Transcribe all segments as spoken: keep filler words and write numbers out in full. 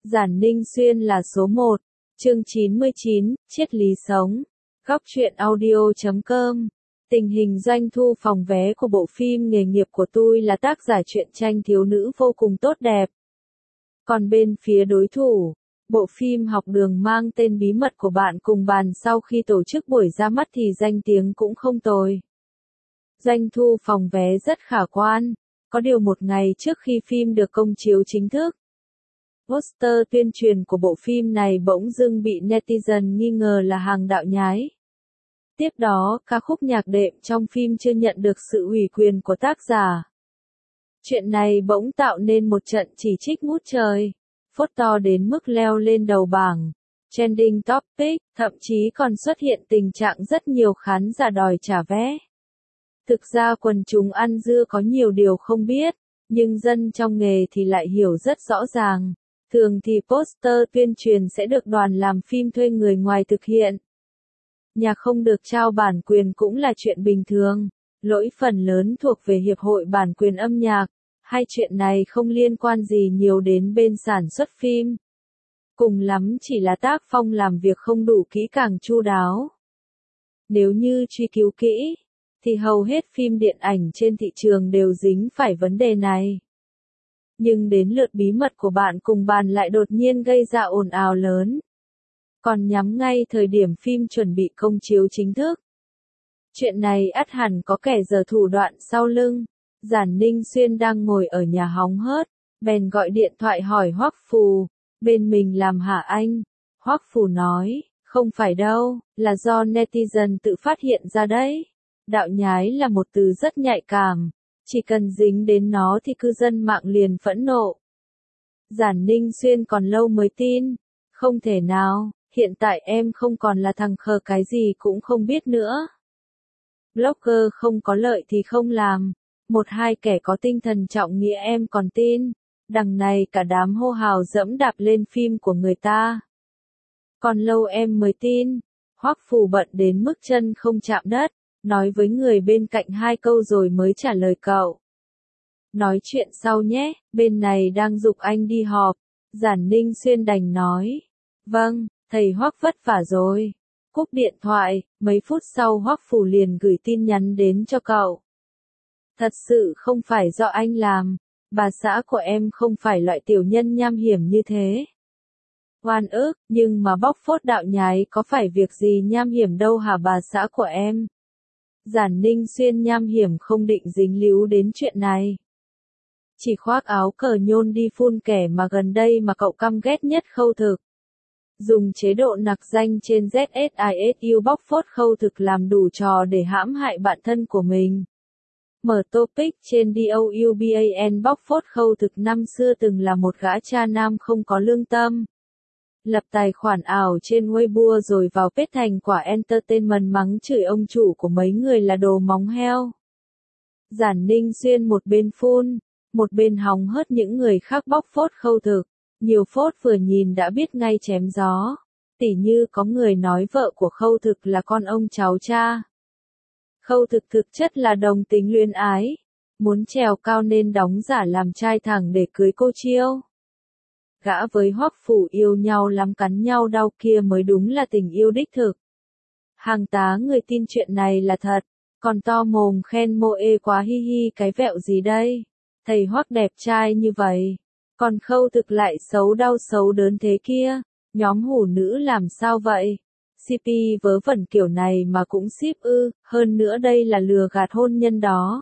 Giản Ninh Xuyên là số một. Chương chín mươi chín, triết lý sống. Góc truyện audio chấm com. Tình hình doanh thu phòng vé của bộ phim Nghề nghiệp của tôi là tác giả truyện tranh thiếu nữ vô cùng tốt đẹp. Còn bên phía đối thủ, bộ phim Học đường mang tên Bí mật của bạn cùng bàn sau khi tổ chức buổi ra mắt thì danh tiếng cũng không tồi. Doanh thu phòng vé rất khả quan, có điều một ngày trước khi phim được công chiếu chính thức, poster tuyên truyền của bộ phim này bỗng dưng bị netizen nghi ngờ là hàng đạo nhái. Tiếp đó, ca khúc nhạc đệm trong phim chưa nhận được sự ủy quyền của tác giả. Chuyện này bỗng tạo nên một trận chỉ trích ngút trời, phốt to đến mức leo lên đầu bảng, trending topic, thậm chí còn xuất hiện tình trạng rất nhiều khán giả đòi trả vé. Thực ra quần chúng ăn dưa có nhiều điều không biết, nhưng dân trong nghề thì lại hiểu rất rõ ràng. Thường thì poster tuyên truyền sẽ được đoàn làm phim thuê người ngoài thực hiện. Nhạc không được trao bản quyền cũng là chuyện bình thường, lỗi phần lớn thuộc về Hiệp hội Bản quyền âm nhạc, hay chuyện này không liên quan gì nhiều đến bên sản xuất phim. Cùng lắm chỉ là tác phong làm việc không đủ kỹ càng chu đáo. Nếu như truy cứu kỹ, thì hầu hết phim điện ảnh trên thị trường đều dính phải vấn đề này. Nhưng đến lượt Bí mật của bạn cùng bàn lại đột nhiên gây ra ồn ào lớn. Còn nhắm ngay thời điểm phim chuẩn bị công chiếu chính thức. Chuyện này ắt hẳn có kẻ giở thủ đoạn sau lưng. Giản Ninh Xuyên đang ngồi ở nhà hóng hớt, bèn gọi điện thoại hỏi Hoắc Phù, bên mình làm hả anh? Hoắc Phù nói, không phải đâu, là do netizen tự phát hiện ra đấy. Đạo nhái là một từ rất nhạy cảm, chỉ cần dính đến nó thì cư dân mạng liền phẫn nộ. Giản Ninh Xuyên còn lâu mới tin, không thể nào, hiện tại em không còn là thằng khờ cái gì cũng không biết nữa. Blogger không có lợi thì không làm, một hai kẻ có tinh thần trọng nghĩa em còn tin, đằng này cả đám hô hào dẫm đạp lên phim của người ta. Còn lâu em mới tin. Hoắc Phù bận đến mức chân không chạm đất, nói với người bên cạnh hai câu rồi mới trả lời cậu. Nói chuyện sau nhé, bên này đang giục anh đi họp. Giản Ninh Xuyên đành nói. Vâng, thầy Hoắc vất vả rồi. Cúp điện thoại, mấy phút sau Hoắc Phù liền gửi tin nhắn đến cho cậu. Thật sự không phải do anh làm, bà xã của em không phải loại tiểu nhân nham hiểm như thế. Oan ức, nhưng mà bóc phốt đạo nhái có phải việc gì nham hiểm đâu hả bà xã của em? Giản Ninh Xuyên nham hiểm không định dính líu đến chuyện này. Chỉ khoác áo cờ nhôn đi phun kẻ mà gần đây mà cậu căm ghét nhất Khâu Thực. Dùng chế độ nặc danh trên Z S I S U bóc phốt Khâu Thực làm đủ trò để hãm hại bạn thân của mình. Mở topic trên douban bóc phốt Khâu Thực năm xưa từng là một gã cha nam không có lương tâm. Lập tài khoản ảo trên Weibo rồi vào page thành quả entertainment mắng chửi ông chủ của mấy người là đồ móng heo. Giản Ninh Xuyên một bên phun, một bên hòng hớt những người khác bóc phốt Khâu Thực. Nhiều phốt vừa nhìn đã biết ngay chém gió. Tỉ như có người nói vợ của Khâu Thực là con ông cháu cha. Khâu Thực thực chất là đồng tính luyến ái. Muốn trèo cao nên đóng giả làm trai thẳng để cưới cô Chiêu. Gã với Hoắc Phù yêu nhau lắm cắn nhau đau kia mới đúng là tình yêu đích thực. Hàng tá người tin chuyện này là thật, còn to mồm khen mô ê quá hi hi cái vẹo gì đây. Thầy Hoắc đẹp trai như vậy, còn Khâu Thực lại xấu đau xấu đớn thế kia, nhóm hủ nữ làm sao vậy? xê pê vớ vẩn kiểu này mà cũng ship ư, hơn nữa đây là lừa gạt hôn nhân đó.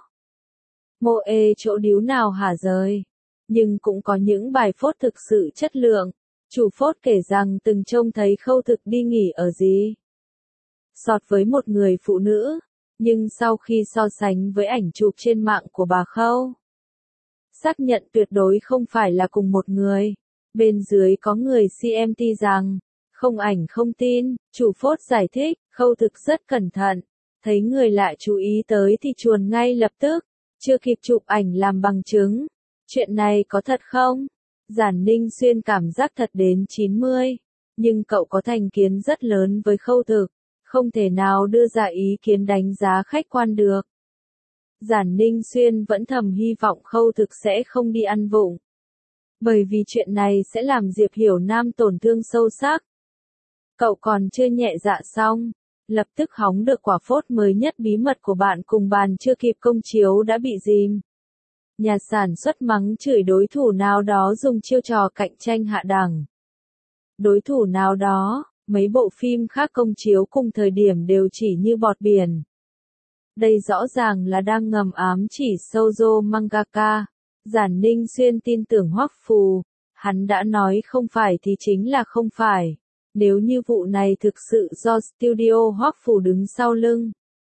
Mô ê chỗ điếu nào hả rời? Nhưng cũng có những bài phốt thực sự chất lượng. Chủ phốt kể rằng từng trông thấy Khâu Thực đi nghỉ ở gì sọt với một người phụ nữ, nhưng sau khi so sánh với ảnh chụp trên mạng của bà Khâu, xác nhận tuyệt đối không phải là cùng một người. Bên dưới có người xê em tê rằng, không ảnh không tin, chủ phốt giải thích, Khâu Thực rất cẩn thận, thấy người lạ chú ý tới thì chuồn ngay lập tức, chưa kịp chụp ảnh làm bằng chứng. Chuyện này có thật không? Giản Ninh Xuyên cảm giác thật đến chín mươi, nhưng cậu có thành kiến rất lớn với Khâu Thực, không thể nào đưa ra ý kiến đánh giá khách quan được. Giản Ninh Xuyên vẫn thầm hy vọng Khâu Thực sẽ không đi ăn vụng. Bởi vì chuyện này sẽ làm Diệp Hiểu Nam tổn thương sâu sắc. Cậu còn chưa nhẹ dạ xong, lập tức hóng được quả phốt mới nhất bí mật của bạn cùng bàn chưa kịp công chiếu đã bị dìm. Nhà sản xuất mắng chửi đối thủ nào đó dùng chiêu trò cạnh tranh hạ đẳng. Đối thủ nào đó, mấy bộ phim khác công chiếu cùng thời điểm đều chỉ như bọt biển. Đây rõ ràng là đang ngầm ám chỉ shoujo mangaka. Giản Ninh Xuyên tin tưởng Hoắc Phù, hắn đã nói không phải thì chính là không phải. Nếu như vụ này thực sự do studio Hoắc Phù đứng sau lưng,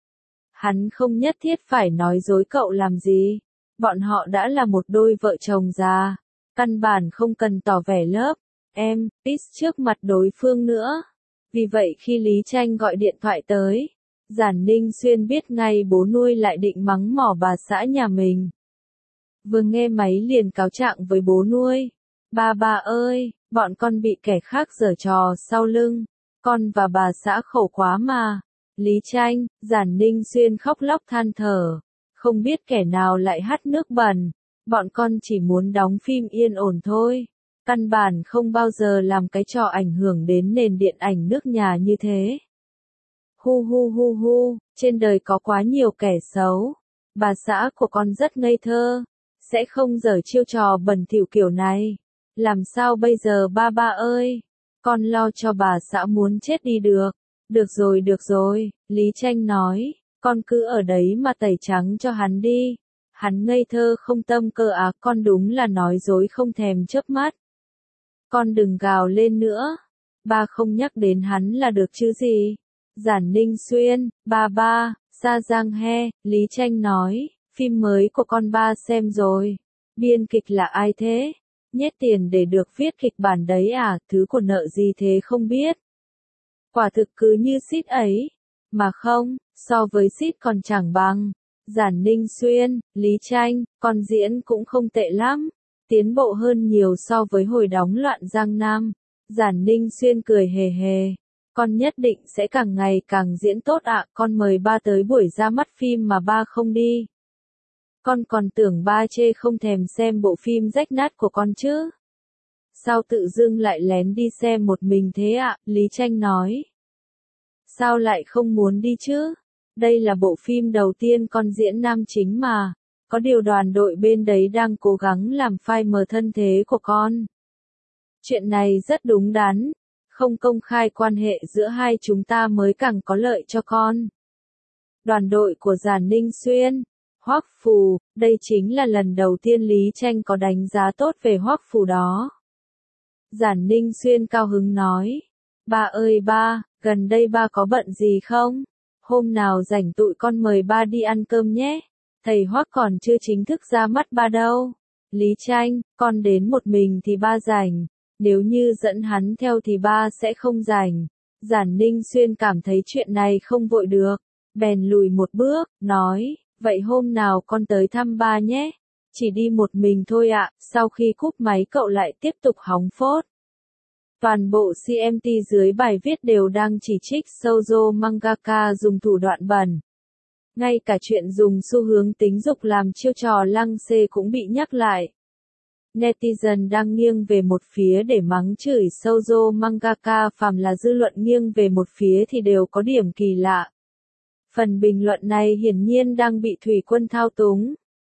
hắn không nhất thiết phải nói dối cậu làm gì. Bọn họ đã là một đôi vợ chồng già, căn bản không cần tỏ vẻ lớp em, pis trước mặt đối phương nữa. Vì vậy khi Lý Tranh gọi điện thoại tới, Giản Ninh Xuyên biết ngay bố nuôi lại định mắng mỏ bà xã nhà mình. Vừa nghe máy liền cáo trạng với bố nuôi. Ba ba ơi, bọn con bị kẻ khác giở trò sau lưng, con và bà xã khổ quá mà. Lý Tranh, Giản Ninh Xuyên khóc lóc than thở, không biết kẻ nào lại hắt nước bẩn, bọn con chỉ muốn đóng phim yên ổn thôi, căn bản không bao giờ làm cái trò ảnh hưởng đến nền điện ảnh nước nhà như thế. Hu hu hu hu, trên đời có quá nhiều kẻ xấu, bà xã của con rất ngây thơ, sẽ không giở chiêu trò bẩn thỉu kiểu này. Làm sao bây giờ ba ba ơi? Con lo cho bà xã muốn chết đi được. Được rồi được rồi, Lý Tranh nói, con cứ ở đấy mà tẩy trắng cho hắn đi. Hắn ngây thơ không tâm cơ á, con đúng là nói dối không thèm chớp mắt. Con đừng gào lên nữa, ba không nhắc đến hắn là được chứ gì. Giản Ninh Xuyên, ba ba, Sa Giang He, Lý Tranh nói, phim mới của con ba xem rồi. Biên kịch là ai thế? Nhét tiền để được viết kịch bản đấy à, thứ của nợ gì thế không biết. Quả thực cứ như Sít ấy. Mà không, so với Sít còn chẳng bằng. Giản Ninh Xuyên, Lý Tranh, con diễn cũng không tệ lắm. Tiến bộ hơn nhiều so với hồi đóng Loạn Giang Nam. Giản Ninh Xuyên cười hề hề. Con nhất định sẽ càng ngày càng diễn tốt ạ, con mời ba tới buổi ra mắt phim mà ba không đi. Con còn tưởng ba chê không thèm xem bộ phim rách nát của con chứ. Sao tự dưng lại lén đi xem một mình thế ạ? Lý Tranh nói. Sao lại không muốn đi chứ? Đây là bộ phim đầu tiên con diễn nam chính mà. Có điều đoàn đội bên đấy đang cố gắng làm phai mờ thân thế của con. Chuyện này rất đúng đắn. Không công khai quan hệ giữa hai chúng ta mới càng có lợi cho con. Đoàn đội của Giản Ninh Xuyên, Hoắc Phù, đây chính là lần đầu tiên Lý Tranh có đánh giá tốt về Hoắc Phù đó. Giản Ninh Xuyên cao hứng nói, ba ơi ba, gần đây ba có bận gì không? Hôm nào rảnh tụi con mời ba đi ăn cơm nhé. Thầy Hoắc còn chưa chính thức ra mắt ba đâu. Lý Tranh, con đến một mình thì ba rảnh. Nếu như dẫn hắn theo thì ba sẽ không rảnh. Giản Ninh Xuyên cảm thấy chuyện này không vội được. Bèn lùi một bước, nói, vậy hôm nào con tới thăm ba nhé. Chỉ đi một mình thôi ạ. Sau khi cúp máy cậu lại tiếp tục hóng phốt. Toàn bộ xê em tê dưới bài viết đều đang chỉ trích shoujo mangaka dùng thủ đoạn bẩn. Ngay cả chuyện dùng xu hướng tính dục làm chiêu trò lăng xê cũng bị nhắc lại. Netizen đang nghiêng về một phía để mắng chửi shoujo mangaka, phàm là dư luận nghiêng về một phía thì đều có điểm kỳ lạ. Phần bình luận này hiển nhiên đang bị Thủy Quân thao túng.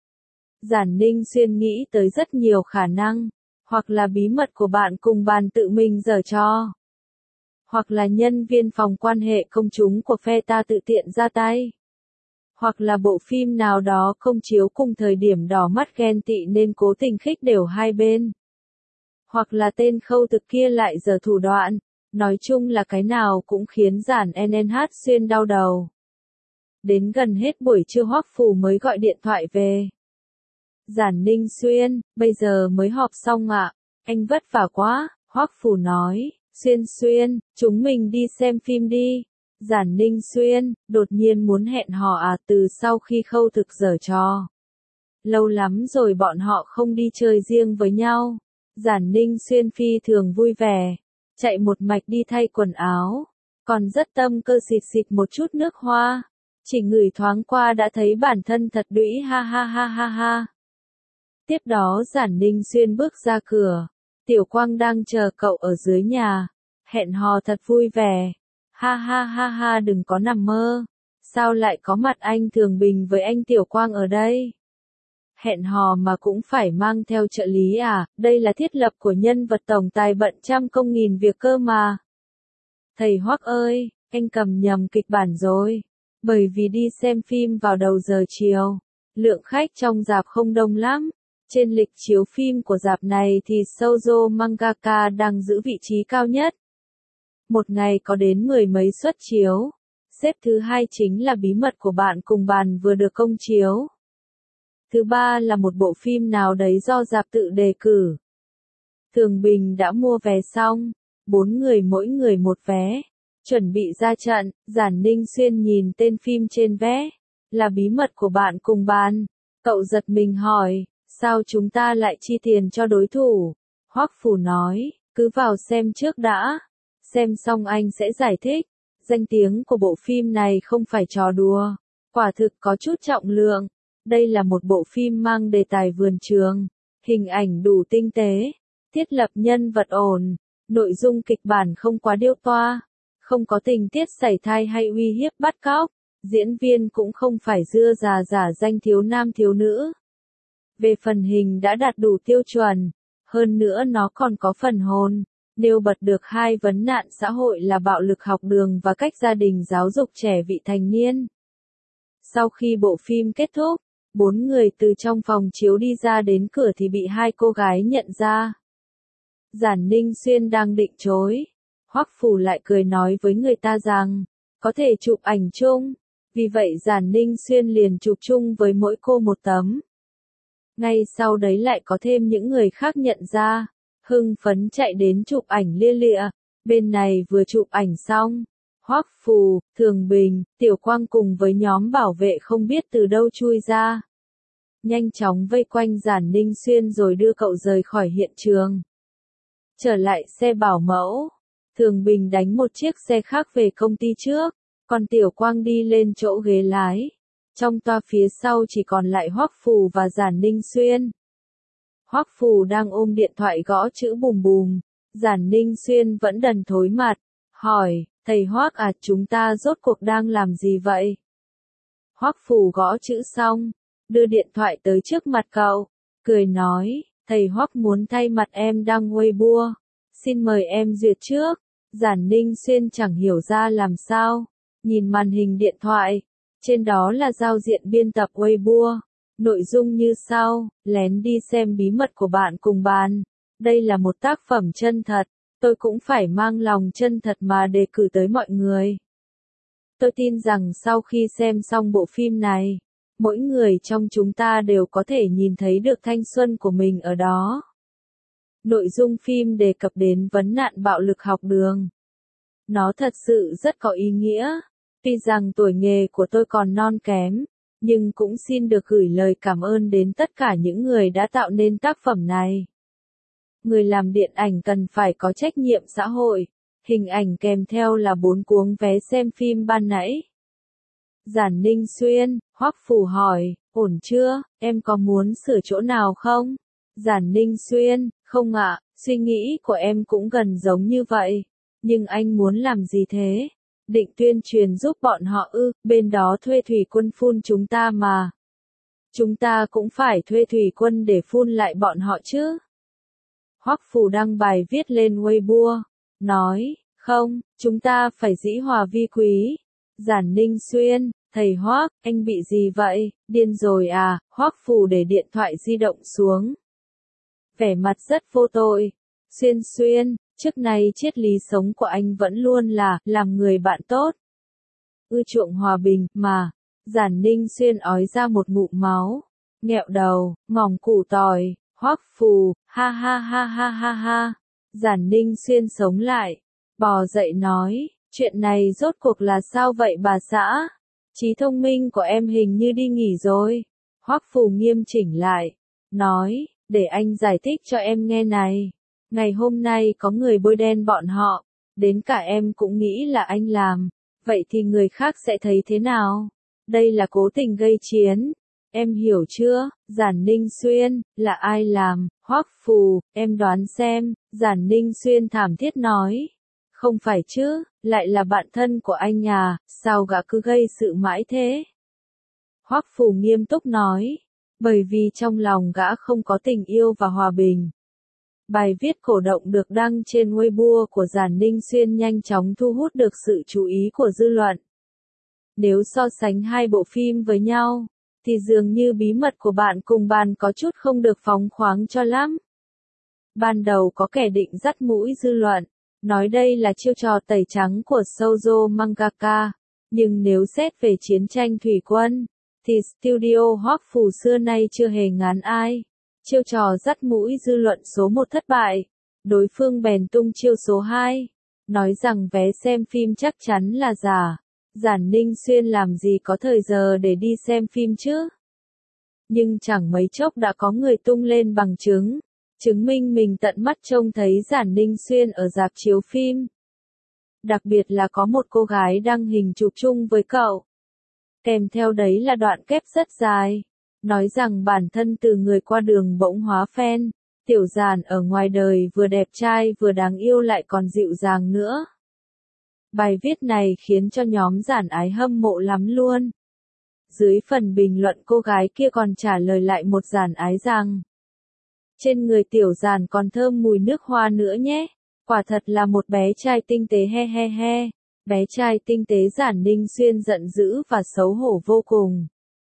Giản Ninh Xuyên nghĩ tới rất nhiều khả năng, hoặc là bí mật của bạn cùng bàn tự mình giở trò, hoặc là nhân viên phòng quan hệ công chúng của phe ta tự tiện ra tay, hoặc là bộ phim nào đó công chiếu cùng thời điểm đỏ mắt ghen tị nên cố tình khích đều hai bên, hoặc là tên Khâu Thực kia lại giở thủ đoạn. Nói chung là cái nào cũng khiến Giản en en hát Xuyên đau đầu. Đến gần hết buổi trưa Hoắc Phù mới gọi điện thoại về. Giản Ninh Xuyên, bây giờ mới họp xong ạ. Anh vất vả quá, Hoắc Phù nói. Xuyên Xuyên, chúng mình đi xem phim đi. Giản Ninh Xuyên, đột nhiên muốn hẹn hò à, từ sau khi Khâu Thực giở trò. Lâu lắm rồi bọn họ không đi chơi riêng với nhau. Giản Ninh Xuyên phi thường vui vẻ. Chạy một mạch đi thay quần áo. Còn rất tâm cơ xịt xịt một chút nước hoa. Chỉ ngửi thoáng qua đã thấy bản thân thật đũy ha ha ha ha ha. Tiếp đó Giản Ninh Xuyên bước ra cửa. Tiểu Quang đang chờ cậu ở dưới nhà. Hẹn hò thật vui vẻ. Ha ha ha ha, đừng có nằm mơ. Sao lại có mặt anh Thường Bình với anh Tiểu Quang ở đây? Hẹn hò mà cũng phải mang theo trợ lý à? Đây là thiết lập của nhân vật tổng tài bận trăm công nghìn việc cơ mà. Thầy Hoắc ơi, anh cầm nhầm kịch bản rồi. Bởi vì đi xem phim vào đầu giờ chiều, lượng khách trong rạp không đông lắm. Trên lịch chiếu phim của rạp này thì Shoujo Mangaka đang giữ vị trí cao nhất. Một ngày có đến mười mấy suất chiếu. Xếp thứ hai chính là Bí mật của bạn cùng bàn vừa được công chiếu. Thứ ba là một bộ phim nào đấy do rạp tự đề cử. Thường Bình đã mua vé xong, bốn người mỗi người một vé. Chuẩn bị ra trận, Giản Ninh Xuyên nhìn tên phim trên vé. Là Bí mật của bạn cùng bàn. Cậu giật mình hỏi, sao chúng ta lại chi tiền cho đối thủ? Hoắc Phủ nói, cứ vào xem trước đã. Xem xong anh sẽ giải thích. Danh tiếng của bộ phim này không phải trò đùa. Quả thực có chút trọng lượng. Đây là một bộ phim mang đề tài vườn trường. Hình ảnh đủ tinh tế. Thiết lập nhân vật ổn. Nội dung kịch bản không quá điêu toa. Không có tình tiết sảy thai hay uy hiếp bắt cóc. Diễn viên cũng không phải dưa già giả danh thiếu nam thiếu nữ. Về phần hình đã đạt đủ tiêu chuẩn. Hơn nữa nó còn có phần hồn. Nêu bật được hai vấn nạn xã hội là bạo lực học đường và cách gia đình giáo dục trẻ vị thành niên. Sau khi bộ phim kết thúc, bốn người từ trong phòng chiếu đi ra đến cửa thì bị hai cô gái nhận ra. Giản Ninh Xuyên đang định chối. Hoắc Phủ lại cười nói với người ta rằng, có thể chụp ảnh chung. Vì vậy Giản Ninh Xuyên liền chụp chung với mỗi cô một tấm. Ngay sau đấy lại có thêm những người khác nhận ra. Hưng phấn chạy đến chụp ảnh lia lịa. Bên này vừa chụp ảnh xong. Hoắc Phù, Thường Bình, Tiểu Quang cùng với nhóm bảo vệ không biết từ đâu chui ra. Nhanh chóng vây quanh Giản Ninh Xuyên rồi đưa cậu rời khỏi hiện trường. Trở lại xe bảo mẫu. Thường Bình đánh một chiếc xe khác về công ty trước. Còn Tiểu Quang đi lên chỗ ghế lái. Trong toa phía sau chỉ còn lại Hoắc Phù và Giản Ninh Xuyên. Hoắc Phù đang ôm điện thoại gõ chữ bùm bùm. Giản Ninh Xuyên vẫn đần thối mặt. Hỏi, thầy Hoắc à, chúng ta rốt cuộc đang làm gì vậy? Hoắc Phù gõ chữ xong, đưa điện thoại tới trước mặt cậu. Cười nói, thầy Hoắc muốn thay mặt em đăng Weibo. Xin mời em duyệt trước. Giản Ninh Xuyên chẳng hiểu ra làm sao. Nhìn màn hình điện thoại. Trên đó là giao diện biên tập Weibo. Nội dung như sau, lén đi xem bí mật của bạn cùng bàn. Đây là một tác phẩm chân thật, tôi cũng phải mang lòng chân thật mà đề cử tới mọi người. Tôi tin rằng sau khi xem xong bộ phim này, mỗi người trong chúng ta đều có thể nhìn thấy được thanh xuân của mình ở đó. Nội dung phim đề cập đến vấn nạn bạo lực học đường. Nó thật sự rất có ý nghĩa. Tuy rằng tuổi nghề của tôi còn non kém, nhưng cũng xin được gửi lời cảm ơn đến tất cả những người đã tạo nên tác phẩm này. Người làm điện ảnh cần phải có trách nhiệm xã hội. Hình ảnh kèm theo là bốn cuống vé xem phim ban nãy. Giản Ninh Xuyên, Hoắc Phù hỏi, ổn chưa, em có muốn sửa chỗ nào không? Giản Ninh Xuyên, không ạ, suy nghĩ của em cũng gần giống như vậy. Nhưng anh muốn làm gì thế? Định tuyên truyền giúp bọn họ ư, bên đó thuê thủy quân phun chúng ta mà. Chúng ta cũng phải thuê thủy quân để phun lại bọn họ chứ. Hoắc Phù đăng bài viết lên Weibo, nói, không, chúng ta phải dĩ hòa vi quý. Giản Ninh Xuyên, thầy Hoắc, anh bị gì vậy, điên rồi à? Hoắc Phù để điện thoại di động xuống. Vẻ mặt rất vô tội. Xuyên Xuyên, trước nay triết lý sống của anh vẫn luôn là, làm người bạn tốt. Ưa chuộng hòa bình, mà. Giản Ninh Xuyên ói ra một ngụm máu. Nghẹo đầu, ngỏng củ tỏi, Hoắc Phù, ha ha ha ha ha ha. Giản Ninh Xuyên sống lại. Bò dậy nói, chuyện này rốt cuộc là sao vậy bà xã? Trí thông minh của em hình như đi nghỉ rồi. Hoắc Phù nghiêm chỉnh lại. Nói, để anh giải thích cho em nghe này. Ngày hôm nay có người bôi đen bọn họ. Đến cả em cũng nghĩ là anh làm. Vậy thì người khác sẽ thấy thế nào? Đây là cố tình gây chiến. Em hiểu chưa, Giản Ninh Xuyên, là ai làm, Hoắc Phù, em đoán xem, Giản Ninh Xuyên thảm thiết nói. Không phải chứ, lại là bạn thân của anh à, sao gã cứ gây sự mãi thế? Hoắc Phù nghiêm túc nói, bởi vì trong lòng gã không có tình yêu và hòa bình. Bài viết cổ động được đăng trên Weibo của Giản Ninh Xuyên nhanh chóng thu hút được sự chú ý của dư luận. Nếu so sánh hai bộ phim với nhau, thì dường như bí mật của bạn cùng bàn có chút không được phóng khoáng cho lắm. Ban đầu có kẻ định dắt mũi dư luận, nói đây là chiêu trò tẩy trắng của shoujo mangaka, nhưng nếu xét về chiến tranh thủy quân, thì studio Hoắc Phù xưa nay chưa hề ngán ai. Chiêu trò dắt mũi dư luận số một thất bại, đối phương bèn tung chiêu số hai, nói rằng vé xem phim chắc chắn là giả. Giản Ninh Xuyên làm gì có thời giờ để đi xem phim chứ? Nhưng chẳng mấy chốc đã có người tung lên bằng chứng, chứng minh mình tận mắt trông thấy Giản Ninh Xuyên ở rạp chiếu phim. Đặc biệt là có một cô gái đăng hình chụp chung với cậu. Kèm theo đấy là đoạn kép rất dài, nói rằng bản thân từ người qua đường bỗng hóa fan, tiểu Giản ở ngoài đời vừa đẹp trai vừa đáng yêu lại còn dịu dàng nữa. Bài viết này khiến cho nhóm Giản ái hâm mộ lắm luôn. Dưới phần bình luận cô gái kia còn trả lời lại một Giản ái rằng, trên người tiểu Giản còn thơm mùi nước hoa nữa nhé, quả thật là một bé trai tinh tế he he he. Bé trai tinh tế Giản Ninh Xuyên giận dữ và xấu hổ vô cùng.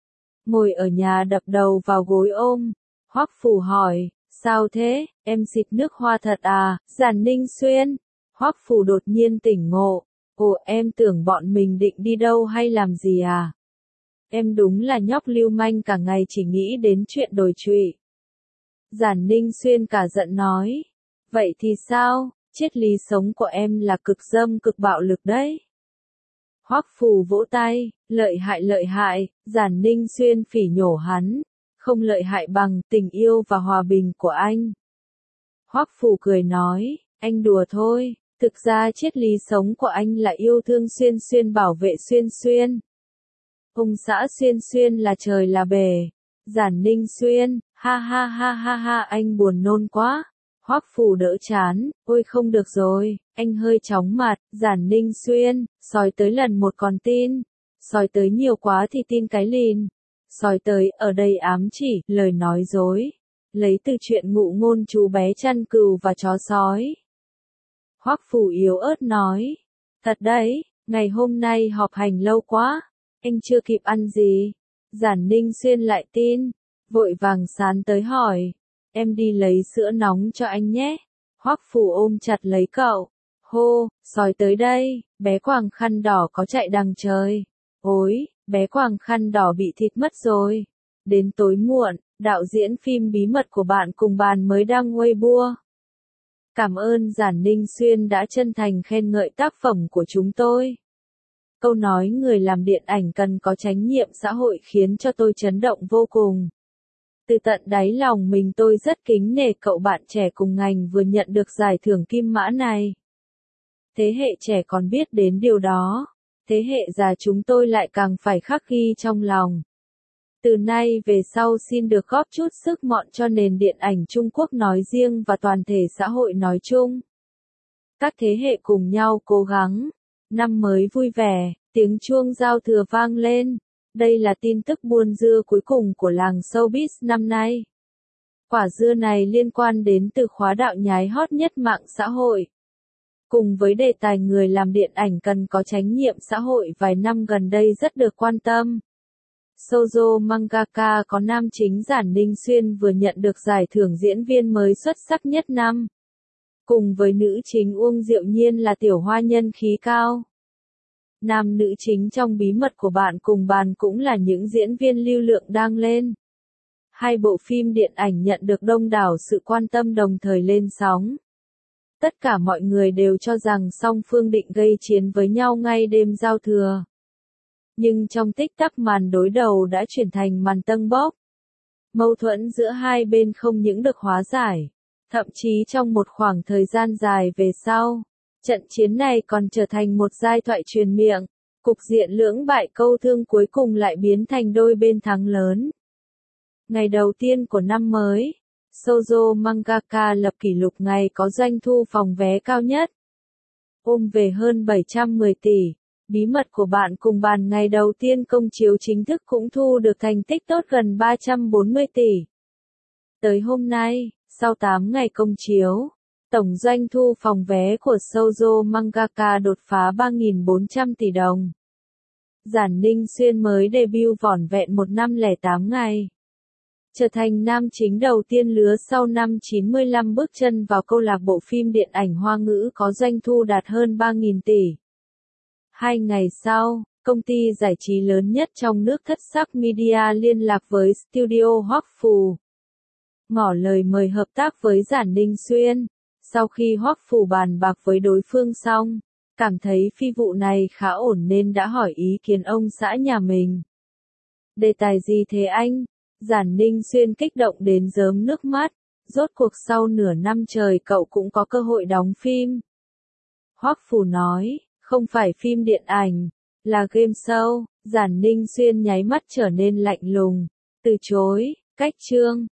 Ngồi ở nhà đập đầu vào gối ôm, Hoắc Phù hỏi, sao thế, em xịt nước hoa thật à, Giản Ninh Xuyên? Hoắc Phù đột nhiên tỉnh ngộ, ồ em tưởng bọn mình định đi đâu hay làm gì à? Em đúng là nhóc lưu manh cả ngày chỉ nghĩ đến chuyện đồi trụy. Giản Ninh Xuyên cả giận nói, vậy thì sao, triết lý sống của em là cực dâm cực bạo lực đấy. Hoắc Phù vỗ tay, lợi hại lợi hại, Giản Ninh Xuyên phỉ nhổ hắn, không lợi hại bằng tình yêu và hòa bình của anh. Hoắc Phù cười nói, anh đùa thôi, thực ra triết lý sống của anh là yêu thương Xuyên Xuyên bảo vệ Xuyên Xuyên. Ông xã Xuyên Xuyên là trời là bể. Giản Ninh Xuyên, ha ha ha ha ha anh buồn nôn quá. Hoắc Phù đỡ chán, ôi không được rồi, anh hơi chóng mặt, Giản Ninh Xuyên, soi tới lần một còn tin, soi tới nhiều quá thì tin cái lìn, soi tới ở đây ám chỉ, lời nói dối, lấy từ chuyện ngụ ngôn chú bé chăn cừu và chó sói. Hoắc Phù yếu ớt nói, thật đấy, ngày hôm nay họp hành lâu quá, anh chưa kịp ăn gì. Giản Ninh Xuyên lại tin, vội vàng sán tới hỏi, em đi lấy sữa nóng cho anh nhé. Hoắc Phù ôm chặt lấy cậu, hô, soi tới đây, bé quàng khăn đỏ có chạy đằng trời. Ôi, bé quàng khăn đỏ bị thịt mất rồi. Đến tối muộn, đạo diễn phim bí mật của bạn cùng bàn mới đăng Weibo. Cảm ơn Giản Ninh Xuyên đã chân thành khen ngợi tác phẩm của chúng tôi. Câu nói người làm điện ảnh cần có trách nhiệm xã hội khiến cho tôi chấn động vô cùng. Từ tận đáy lòng mình tôi rất kính nể cậu bạn trẻ cùng ngành vừa nhận được giải thưởng Kim Mã này. Thế hệ trẻ còn biết đến điều đó, thế hệ già chúng tôi lại càng phải khắc ghi trong lòng. Từ nay về sau xin được góp chút sức mọn cho nền điện ảnh Trung Quốc nói riêng và toàn thể xã hội nói chung. Các thế hệ cùng nhau cố gắng. Năm mới vui vẻ, tiếng chuông giao thừa vang lên. Đây là tin tức buôn dưa cuối cùng của làng showbiz năm nay. Quả dưa này liên quan đến từ khóa đạo nhái hot nhất mạng xã hội. Cùng với đề tài người làm điện ảnh cần có trách nhiệm xã hội vài năm gần đây rất được quan tâm. Shoujo mangaka có nam chính Giản Ninh Xuyên vừa nhận được giải thưởng diễn viên mới xuất sắc nhất năm. Cùng với nữ chính Uông Diệu Nhiên là tiểu hoa nhân khí cao. Nam nữ chính trong bí mật của bạn cùng bàn cũng là những diễn viên lưu lượng đang lên. Hai bộ phim điện ảnh nhận được đông đảo sự quan tâm đồng thời lên sóng. Tất cả mọi người đều cho rằng song phương định gây chiến với nhau ngay đêm giao thừa. Nhưng trong tích tắc màn đối đầu đã chuyển thành màn tâng bốc. Mâu thuẫn giữa hai bên không những được hóa giải, thậm chí trong một khoảng thời gian dài về sau, trận chiến này còn trở thành một giai thoại truyền miệng. Cục diện lưỡng bại câu thương cuối cùng lại biến thành đôi bên thắng lớn. Ngày đầu tiên của năm mới, Shoujo Mangaka lập kỷ lục ngày có doanh thu phòng vé cao nhất. Ôm về hơn bảy trăm mười tỷ. Bí mật của bạn cùng bàn ngày đầu tiên công chiếu chính thức cũng thu được thành tích tốt gần ba trăm bốn mươi tỷ. Tới hôm nay, sau tám ngày công chiếu, tổng doanh thu phòng vé của Shoujo Mangaka đột phá ba nghìn bốn trăm tỷ đồng. Giản Ninh Xuyên mới debut vỏn vẹn một năm lẻ tám ngày. Trở thành nam chính đầu tiên lứa sau năm chín mươi lăm bước chân vào câu lạc bộ phim điện ảnh Hoa ngữ có doanh thu đạt hơn ba nghìn tỷ. Hai ngày sau, công ty giải trí lớn nhất trong nước Thất Sắc Media liên lạc với studio Hoắc Phù, ngỏ lời mời hợp tác với Giản Ninh Xuyên. Sau khi Hoắc Phù bàn bạc với đối phương xong, cảm thấy phi vụ này khá ổn nên đã hỏi ý kiến ông xã nhà mình. Đề tài gì thế anh? Giản Ninh Xuyên kích động đến rớm nước mắt. Rốt cuộc sau nửa năm trời cậu cũng có cơ hội đóng phim. Hoắc Phù nói, không phải phim điện ảnh, là game show. Giản Ninh Xuyên nháy mắt trở nên lạnh lùng, từ chối. Cách chương